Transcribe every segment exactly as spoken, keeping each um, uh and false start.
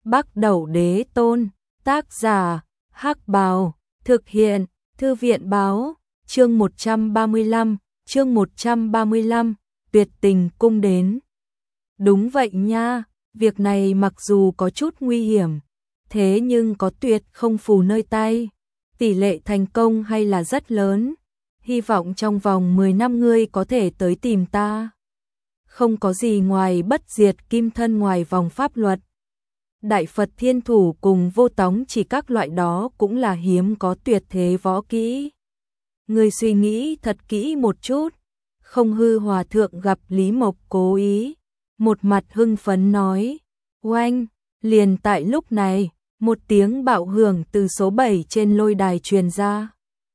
Bắc Đẩu Đế Tôn, tác giả, Hắc Bào, thực hiện, Thư viện báo, chương một trăm ba mươi lăm, chương một trăm ba mươi lăm, tuyệt tình cung đến. Đúng vậy nha, việc này mặc dù có chút nguy hiểm, thế nhưng có tuyệt không phù nơi tay, tỷ lệ thành công hay là rất lớn, hy vọng trong vòng mười năm ngươi có thể tới tìm ta. Không có gì ngoài bất diệt kim thân ngoài vòng pháp luật. Đại Phật Thiên Thủ cùng Vô Tống chỉ các loại đó cũng là hiếm có tuyệt thế võ kỹ. Ngươi suy nghĩ thật kỹ một chút. Không Hư Hòa Thượng gặp Lý Mộc cố ý, một mặt hưng phấn nói, oanh, liền tại lúc này, một tiếng bạo hưởng từ số bảy trên lôi đài truyền ra.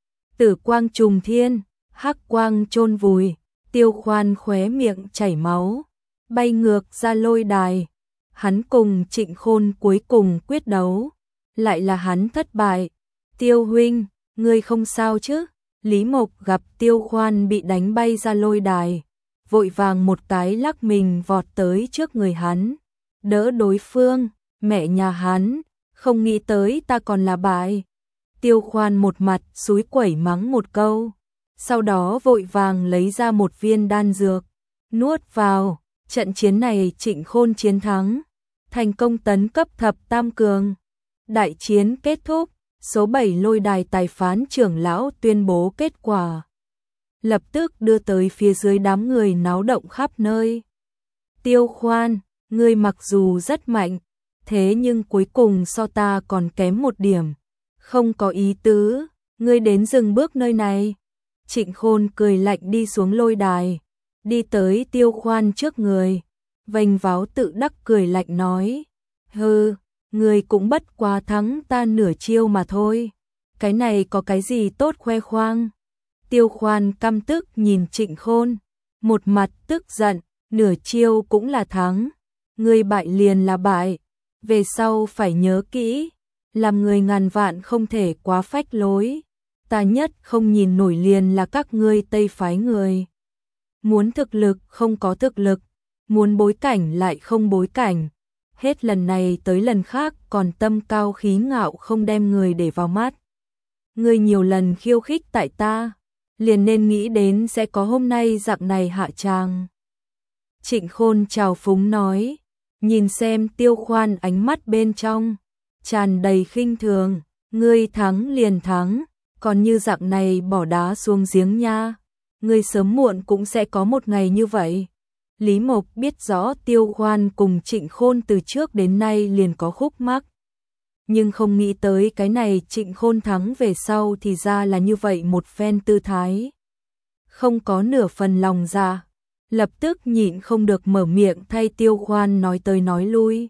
Tử quang trùng thiên, hắc quang chôn vùi, Tiêu Khoan khóe miệng chảy máu, bay ngược ra lôi đài. Hắn cùng Trịnh Khôn cuối cùng quyết đấu, lại là hắn thất bại. Tiêu huynh, ngươi không sao chứ? Lý Mộc gặp Tiêu Khoan bị đánh bay ra lôi đài, vội vàng một cái lắc mình vọt tới trước người hắn, đỡ đối phương. Mẹ nhà hắn, không nghĩ tới ta còn là bại. Tiêu Khoan một mặt xúi quẩy mắng một câu, sau đó vội vàng lấy ra một viên đan dược, nuốt vào. Trận chiến này Trịnh Khôn chiến thắng, thành công tấn cấp thập tam cường. Đại chiến kết thúc, số bảy lôi đài tài phán trưởng lão tuyên bố kết quả, lập tức đưa tới phía dưới đám người náo động khắp nơi. Tiêu Khoan, ngươi mặc dù rất mạnh, thế nhưng cuối cùng so ta còn kém một điểm. Không có ý tứ, ngươi đến dừng bước nơi này. Trịnh Khôn cười lạnh đi xuống lôi đài, đi tới Tiêu Khoan trước người, vênh váo tự đắc cười lạnh nói, hừ, ngươi cũng bất quá thắng ta nửa chiêu mà thôi, cái này có cái gì tốt khoe khoang. Tiêu Khoan căm tức nhìn Trịnh Khôn, một mặt tức giận, nửa chiêu cũng là thắng, ngươi bại liền là bại, về sau phải nhớ kỹ, làm người ngàn vạn không thể quá phách lối, ta nhất không nhìn nổi liền là các ngươi Tây phái người. Muốn thực lực không có thực lực, muốn bối cảnh lại không bối cảnh, hết lần này tới lần khác còn tâm cao khí ngạo không đem người để vào mắt. Ngươi nhiều lần khiêu khích tại ta, liền nên nghĩ đến sẽ có hôm nay dạng này hạ tràng. Trịnh Khôn trào phúng nói, nhìn xem Tiêu Khoan ánh mắt bên trong tràn đầy khinh thường, ngươi thắng liền thắng, còn như dạng này bỏ đá xuống giếng nha, ngươi sớm muộn cũng sẽ có một ngày như vậy. Lý Mộc biết rõ Tiêu Khoan cùng Trịnh Khôn từ trước đến nay liền có khúc mắc, nhưng không nghĩ tới cái này Trịnh Khôn thắng về sau thì ra là như vậy một phen tư thái. Không có nửa phần lòng dạ, lập tức nhịn không được mở miệng thay Tiêu Khoan nói tới nói lui.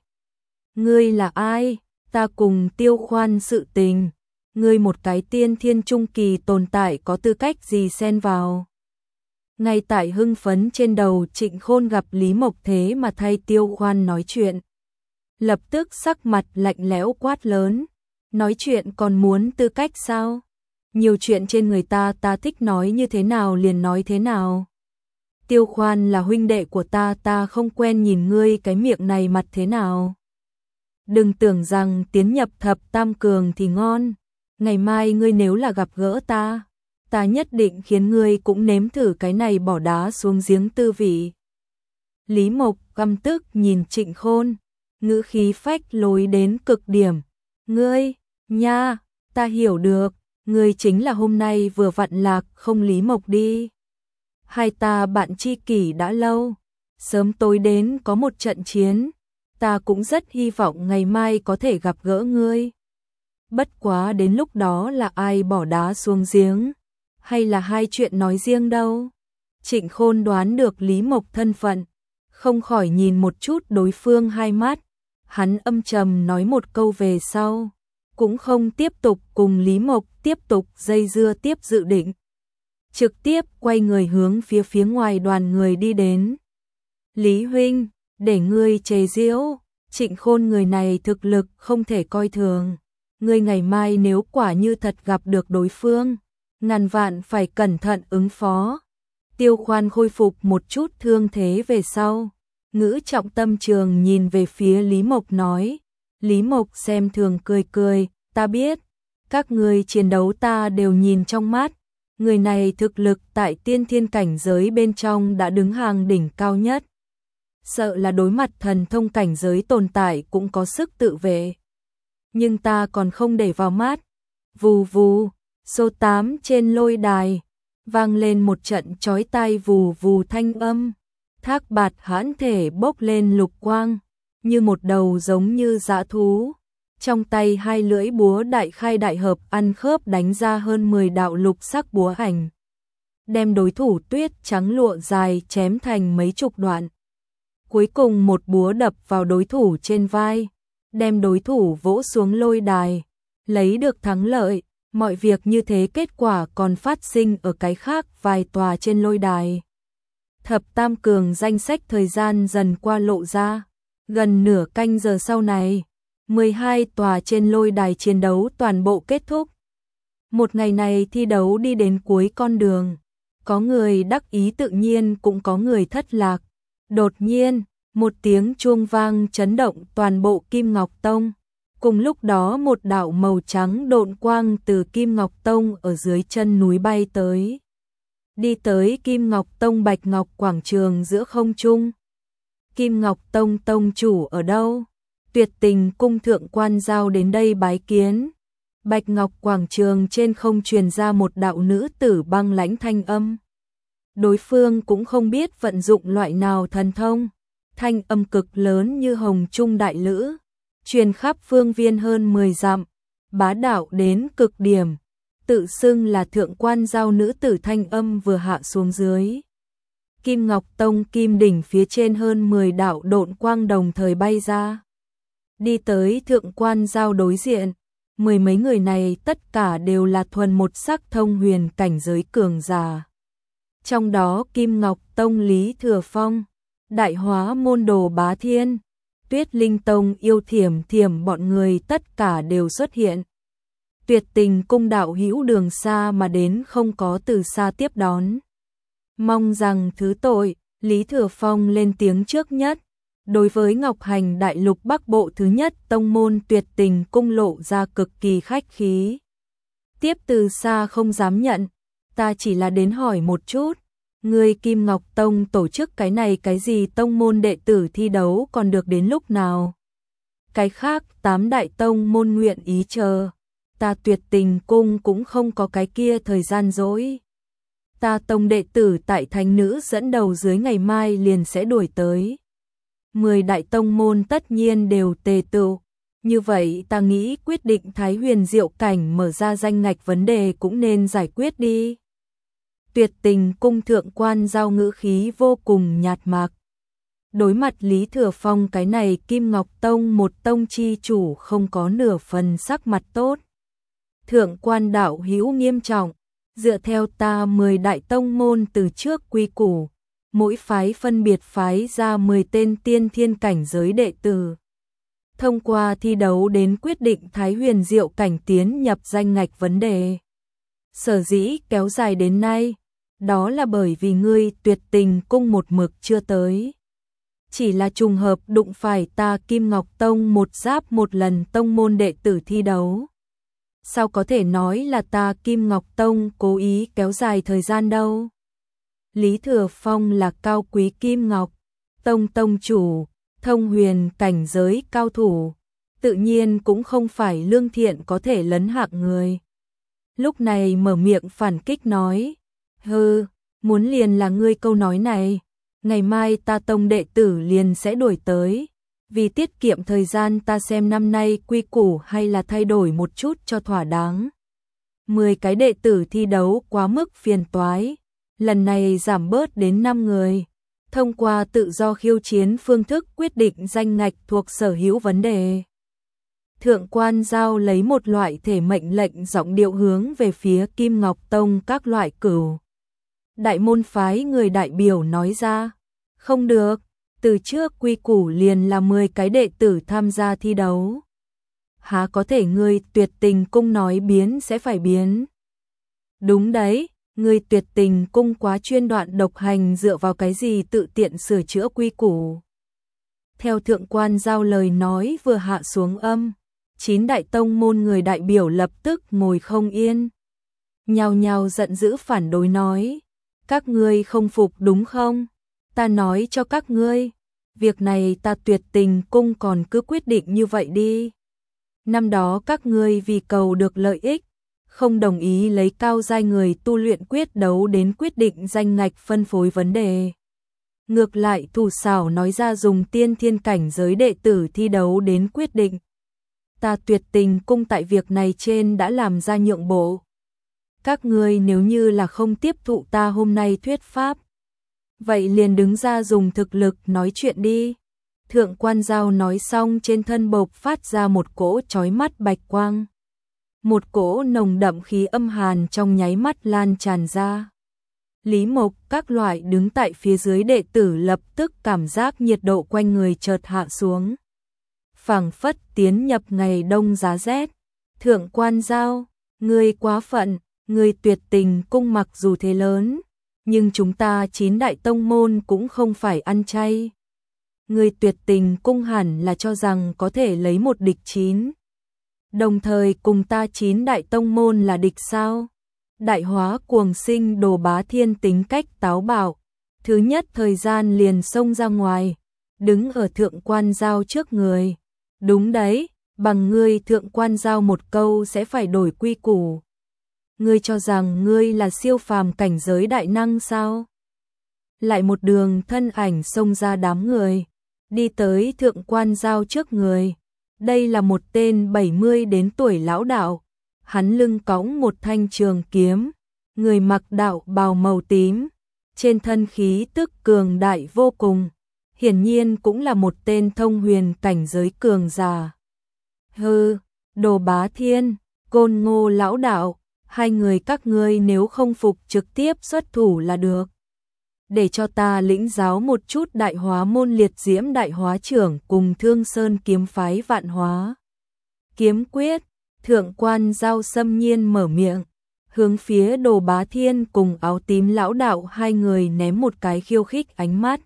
Ngươi là ai? Ta cùng Tiêu Khoan sự tình, ngươi một cái tiên thiên trung kỳ tồn tại có tư cách gì xen vào? Ngay tại hưng phấn trên đầu Trịnh Khôn gặp Lý Mộc thế mà thay Tiêu Khoan nói chuyện, lập tức sắc mặt lạnh lẽo quát lớn, nói chuyện còn muốn tư cách sao? Nhiều chuyện trên người ta ta thích nói như thế nào liền nói thế nào. Tiêu Khoan là huynh đệ của ta, ta không quen nhìn ngươi cái miệng này mặt thế nào. Đừng tưởng rằng tiến nhập thập tam cường thì ngon, ngày mai ngươi nếu là gặp gỡ ta, ta nhất định khiến ngươi cũng nếm thử cái này bỏ đá xuống giếng tư vị. Lý Mộc căm tức nhìn Trịnh Khôn, ngữ khí phách lối đến cực điểm. Ngươi, nha, ta hiểu được, ngươi chính là hôm nay vừa vặn lạc không Lý Mộc đi. Hai ta bạn tri kỷ đã lâu, sớm tối đến có một trận chiến, ta cũng rất hy vọng ngày mai có thể gặp gỡ ngươi. Bất quá đến lúc đó là ai bỏ đá xuống giếng, hay là hai chuyện nói riêng đâu. Trịnh Khôn đoán được Lý Mộc thân phận, không khỏi nhìn một chút đối phương hai mắt, hắn âm trầm nói một câu về sau, cũng không tiếp tục cùng Lý Mộc tiếp tục dây dưa tiếp dự định, trực tiếp quay người hướng phía phía ngoài đoàn người đi đến. Lý huynh, để ngươi chế giễu, Trịnh Khôn người này thực lực không thể coi thường, ngươi ngày mai nếu quả như thật gặp được đối phương, ngàn vạn phải cẩn thận ứng phó. Tiêu Khoan khôi phục một chút thương thế về sau, ngữ trọng tâm trường nhìn về phía Lý Mộc nói, Lý Mộc xem thường cười cười, ta biết, các người chiến đấu ta đều nhìn trong mắt, người này thực lực tại tiên thiên cảnh giới bên trong đã đứng hàng đỉnh cao nhất. Sợ là đối mặt thần thông cảnh giới tồn tại cũng có sức tự vệ. Nhưng ta còn không để vào mắt. Vù vù, số tám trên lôi đài, vang lên một trận chói tai vù vù thanh âm. Thác bạt hãn thể bốc lên lục quang, như một đầu giống như dã thú. Trong tay hai lưỡi búa đại khai đại hợp ăn khớp đánh ra hơn mười đạo lục sắc búa hành. Đem đối thủ tuyết trắng lụa dài chém thành mấy chục đoạn. Cuối cùng một búa đập vào đối thủ trên vai, đem đối thủ vỗ xuống lôi đài, lấy được thắng lợi. Mọi việc như thế kết quả còn phát sinh ở cái khác vài tòa trên lôi đài. Thập tam cường danh sách thời gian dần qua lộ ra, gần nửa canh giờ sau này, mười hai tòa trên lôi đài chiến đấu toàn bộ kết thúc. Một ngày này thi đấu đi đến cuối con đường, có người đắc ý tự nhiên cũng có người thất lạc. Đột nhiên, một tiếng chuông vang chấn động toàn bộ Kim Ngọc Tông. Cùng lúc đó một đạo màu trắng độn quang từ Kim Ngọc Tông ở dưới chân núi bay tới. Đi tới Kim Ngọc Tông Bạch Ngọc Quảng Trường giữa không trung. Kim Ngọc Tông tông chủ ở đâu? Tuyệt Tình cung thượng quan giao đến đây bái kiến. Bạch Ngọc Quảng Trường trên không truyền ra một đạo nữ tử băng lãnh thanh âm. Đối phương cũng không biết vận dụng loại nào thần thông. Thanh âm cực lớn như hồng trung đại lữ, truyền khắp phương viên hơn mười dặm, bá đạo đến cực điểm. Tự xưng là thượng quan giao nữ tử thanh âm vừa hạ xuống dưới. Kim Ngọc Tông kim đỉnh phía trên hơn mười đạo độn quang đồng thời bay ra. Đi tới thượng quan giao đối diện, mười mấy người này tất cả đều là thuần một sắc thông huyền cảnh giới cường giả. Trong đó Kim Ngọc Tông Lý Thừa Phong, Đại Hóa môn đồ Bá Thiên, Tuyết Linh Tông Yêu Thiểm Thiểm bọn người tất cả đều xuất hiện. Tuyệt Tình cung đạo hữu đường xa mà đến không có từ xa tiếp đón. Mong rằng thứ tội, Lý Thừa Phong lên tiếng trước nhất. Đối với Ngọc Hành Đại Lục Bắc Bộ thứ nhất tông môn Tuyệt Tình cung lộ ra cực kỳ khách khí. Tiếp từ xa không dám nhận, ta chỉ là đến hỏi một chút. Người Kim Ngọc Tông tổ chức cái này cái gì tông môn đệ tử thi đấu còn được đến lúc nào? Cái khác tám đại tông môn nguyện ý chờ. Ta Tuyệt Tình cung cũng không có cái kia thời gian dỗi. Ta tông đệ tử tại thánh nữ dẫn đầu dưới ngày mai liền sẽ đuổi tới. Mười đại tông môn tất nhiên đều tề tựu. Như vậy ta nghĩ quyết định Thái Huyền Diệu Cảnh mở ra danh ngạch vấn đề cũng nên giải quyết đi. Tuyệt Tình cung thượng quan giao ngữ khí vô cùng nhạt mạc. Đối mặt Lý Thừa Phong cái này Kim Ngọc Tông một tông chi chủ không có nửa phần sắc mặt tốt. Thượng quan đạo hữu nghiêm trọng, dựa theo ta mười đại tông môn từ trước quy củ, mỗi phái phân biệt phái ra mười tên tiên thiên cảnh giới đệ tử. Thông qua thi đấu đến quyết định Thái Huyền Diệu Cảnh tiến nhập danh ngạch vấn đề. Sở dĩ kéo dài đến nay, đó là bởi vì ngươi Tuyệt Tình cung một mực chưa tới. Chỉ là trùng hợp đụng phải ta Kim Ngọc Tông một giáp một lần tông môn đệ tử thi đấu. Sao có thể nói là ta Kim Ngọc Tông cố ý kéo dài thời gian đâu? Lý Thừa Phong là cao quý Kim Ngọc Tông tông chủ, thông huyền cảnh giới cao thủ, tự nhiên cũng không phải lương thiện có thể lấn hạng người. Lúc này mở miệng phản kích nói, hừ, muốn liền là ngươi câu nói này, ngày mai ta tông đệ tử liền sẽ đuổi tới. Vì tiết kiệm thời gian ta xem năm nay quy củ hay là thay đổi một chút cho thỏa đáng. mười cái đệ tử thi đấu quá mức phiền toái, lần này giảm bớt đến năm người. Thông qua tự do khiêu chiến phương thức quyết định danh ngạch thuộc sở hữu vấn đề. Thượng quan giao lấy một loại thể mệnh lệnh giọng điệu hướng về phía Kim Ngọc Tông các loại cửu. Đại môn phái người đại biểu nói ra, không được. Từ trước quy củ liền là mười cái đệ tử tham gia thi đấu. Há có thể ngươi Tuyệt Tình cung nói biến sẽ phải biến. Đúng đấy, ngươi Tuyệt Tình cung quá chuyên đoạn độc hành dựa vào cái gì tự tiện sửa chữa quy củ. Theo thượng quan giao lời nói vừa hạ xuống âm, chín đại tông môn người đại biểu lập tức ngồi không yên. Nhao nhao giận dữ phản đối nói, các ngươi không phục đúng không? Ta nói cho các ngươi, việc này ta Tuyệt Tình cung còn cứ quyết định như vậy đi. Năm đó các ngươi vì cầu được lợi ích, không đồng ý lấy cao giai người tu luyện quyết đấu đến quyết định danh ngạch phân phối vấn đề. Ngược lại thủ xảo nói ra dùng tiên thiên cảnh giới đệ tử thi đấu đến quyết định. Ta Tuyệt Tình cung tại việc này trên đã làm ra nhượng bộ. Các ngươi nếu như là không tiếp thụ ta hôm nay thuyết pháp, vậy liền đứng ra dùng thực lực nói chuyện đi. Thượng quan giao nói xong trên thân bộc phát ra một cỗ chói mắt bạch quang. Một cỗ nồng đậm khí âm hàn trong nháy mắt lan tràn ra. Lý Mộc các loại đứng tại phía dưới đệ tử lập tức cảm giác nhiệt độ quanh người chợt hạ xuống. Phảng phất tiến nhập ngày đông giá rét. Thượng quan giao, ngươi quá phận, ngươi Tuyệt Tình cung mặc dù thế lớn, nhưng chúng ta chín đại tông môn cũng không phải ăn chay. Ngươi Tuyệt Tình cung hẳn là cho rằng có thể lấy một địch chín. Đồng thời cùng ta chín đại tông môn là địch sao? Đại hóa cuồng sinh Đồ Bá Thiên tính cách táo bạo, thứ nhất thời gian liền xông ra ngoài, đứng ở thượng quan giao trước người. Đúng đấy, bằng ngươi thượng quan giao một câu sẽ phải đổi quy củ. Ngươi cho rằng ngươi là siêu phàm cảnh giới đại năng sao? Lại một đường thân ảnh xông ra đám người, đi tới thượng quan giao trước người. Đây là một tên bảy mươi đến tuổi lão đạo, hắn lưng cõng một thanh trường kiếm, người mặc đạo bào màu tím, trên thân khí tức cường đại vô cùng, hiển nhiên cũng là một tên thông huyền cảnh giới cường giả. Hừ, Đồ Bá Thiên, Côn Ngô lão đạo, hai người các ngươi nếu không phục trực tiếp xuất thủ là được. Để cho ta lĩnh giáo một chút đại hóa môn liệt diễm đại hóa trưởng cùng Thương Sơn kiếm phái vạn hóa kiếm quyết. Thượng quan giao xâm nhiên mở miệng, hướng phía Đồ Bá Thiên cùng áo tím lão đạo hai người ném một cái khiêu khích ánh mắt.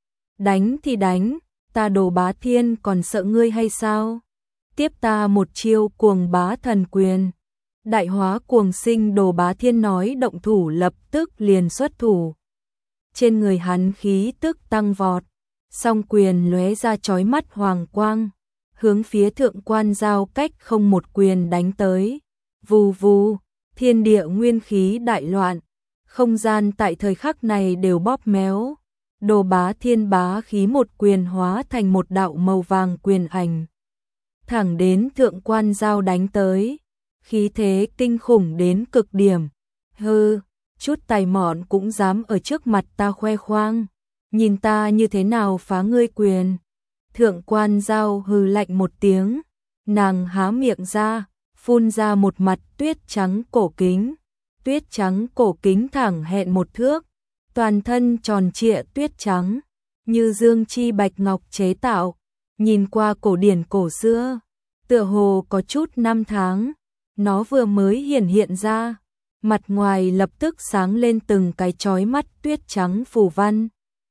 Đánh thì đánh, ta Đồ Bá Thiên còn sợ ngươi hay sao? Tiếp ta một chiêu cuồng bá thần quyền. Đại hóa cuồng sinh Đồ Bá Thiên nói động thủ lập tức liền xuất thủ. Trên người hắn khí tức tăng vọt, song quyền lóe ra chói mắt hoàng quang, hướng phía thượng quan giao cách không một quyền đánh tới. Vù vù, thiên địa nguyên khí đại loạn, không gian tại thời khắc này đều bóp méo. Đồ Bá Thiên bá khí một quyền hóa thành một đạo màu vàng quyền ảnh, thẳng đến thượng quan giao đánh tới, khí thế kinh khủng đến cực điểm. Hừ, chút tài mọn cũng dám ở trước mặt ta khoe khoang, nhìn ta như thế nào phá ngươi quyền. Thượng quan giao hừ lạnh một tiếng, nàng há miệng ra, phun ra một mặt tuyết trắng cổ kính. Tuyết trắng cổ kính thẳng hẹn một thước, toàn thân tròn trịa tuyết trắng, như dương chi bạch ngọc chế tạo, nhìn qua cổ điển cổ xưa, tựa hồ có chút năm tháng. Nó vừa mới hiển hiện ra, mặt ngoài lập tức sáng lên từng cái chói mắt tuyết trắng phù văn.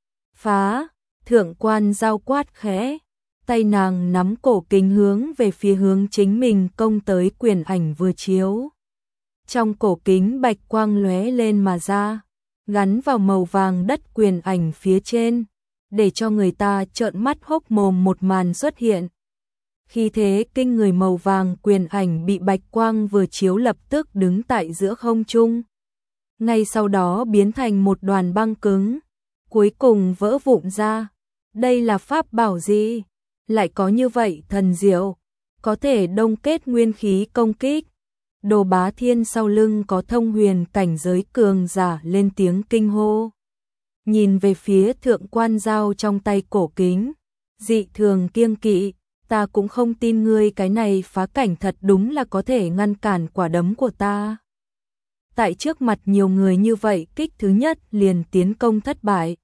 Phá, thượng quan giao quát khẽ, tay nàng nắm cổ kính hướng về phía hướng chính mình công tới quyền ảnh vừa chiếu. Trong cổ kính bạch quang lóe lên mà ra, gắn vào màu vàng đất quyền ảnh phía trên, để cho người ta trợn mắt hốc mồm một màn xuất hiện. Khi thế kinh người màu vàng quyền ảnh bị bạch quang vừa chiếu lập tức đứng tại giữa không trung. Ngay sau đó biến thành một đoàn băng cứng, cuối cùng vỡ vụn ra. Đây là pháp bảo gì? Lại có như vậy thần diệu, có thể đông kết nguyên khí công kích. Đồ Bá Thiên sau lưng có thông huyền cảnh giới cường giả lên tiếng kinh hô. Nhìn về phía thượng quan giao trong tay cổ kính, dị thường kiêng kỵ, ta cũng không tin ngươi cái này phá cảnh thật đúng là có thể ngăn cản quả đấm của ta. Tại trước mặt nhiều người như vậy kích thứ nhất liền tiến công thất bại.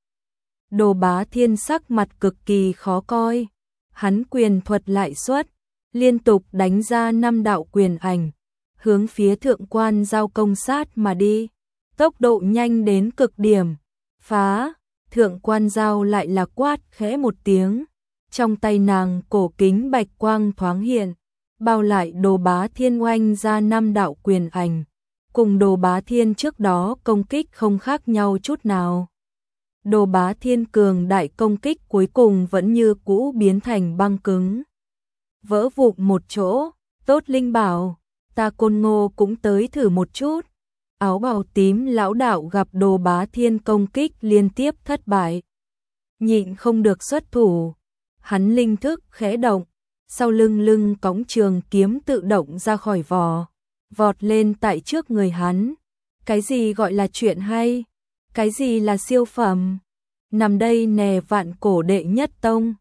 Đồ Bá Thiên sắc mặt cực kỳ khó coi, hắn quyền thuật lại xuất, liên tục đánh ra năm đạo quyền ảnh, hướng phía thượng quan giao công sát mà đi, tốc độ nhanh đến cực điểm. Phá, thượng quan giao lại là quát khẽ một tiếng, Trong tay nàng cổ kính bạch quang thoáng hiện, bao lại Đồ Bá Thiên oanh ra năm đạo quyền ảnh, cùng Đồ Bá Thiên trước đó công kích không khác nhau chút nào. Đồ Bá Thiên cường đại công kích cuối cùng vẫn như cũ biến thành băng cứng, vỡ vụn một chỗ. Tốt Linh bảo, ta Côn Ngô cũng tới thử một chút. Áo bào tím lão đạo gặp Đồ Bá Thiên công kích liên tiếp thất bại, nhịn không được xuất thủ. Hắn linh thức khẽ động, sau lưng lưng cõng trường kiếm tự động ra khỏi vỏ, vọt lên tại trước người hắn. Cái gì gọi là chuyện hay? Cái gì là siêu phẩm? Nằm đây nè, vạn cổ đệ nhất tông,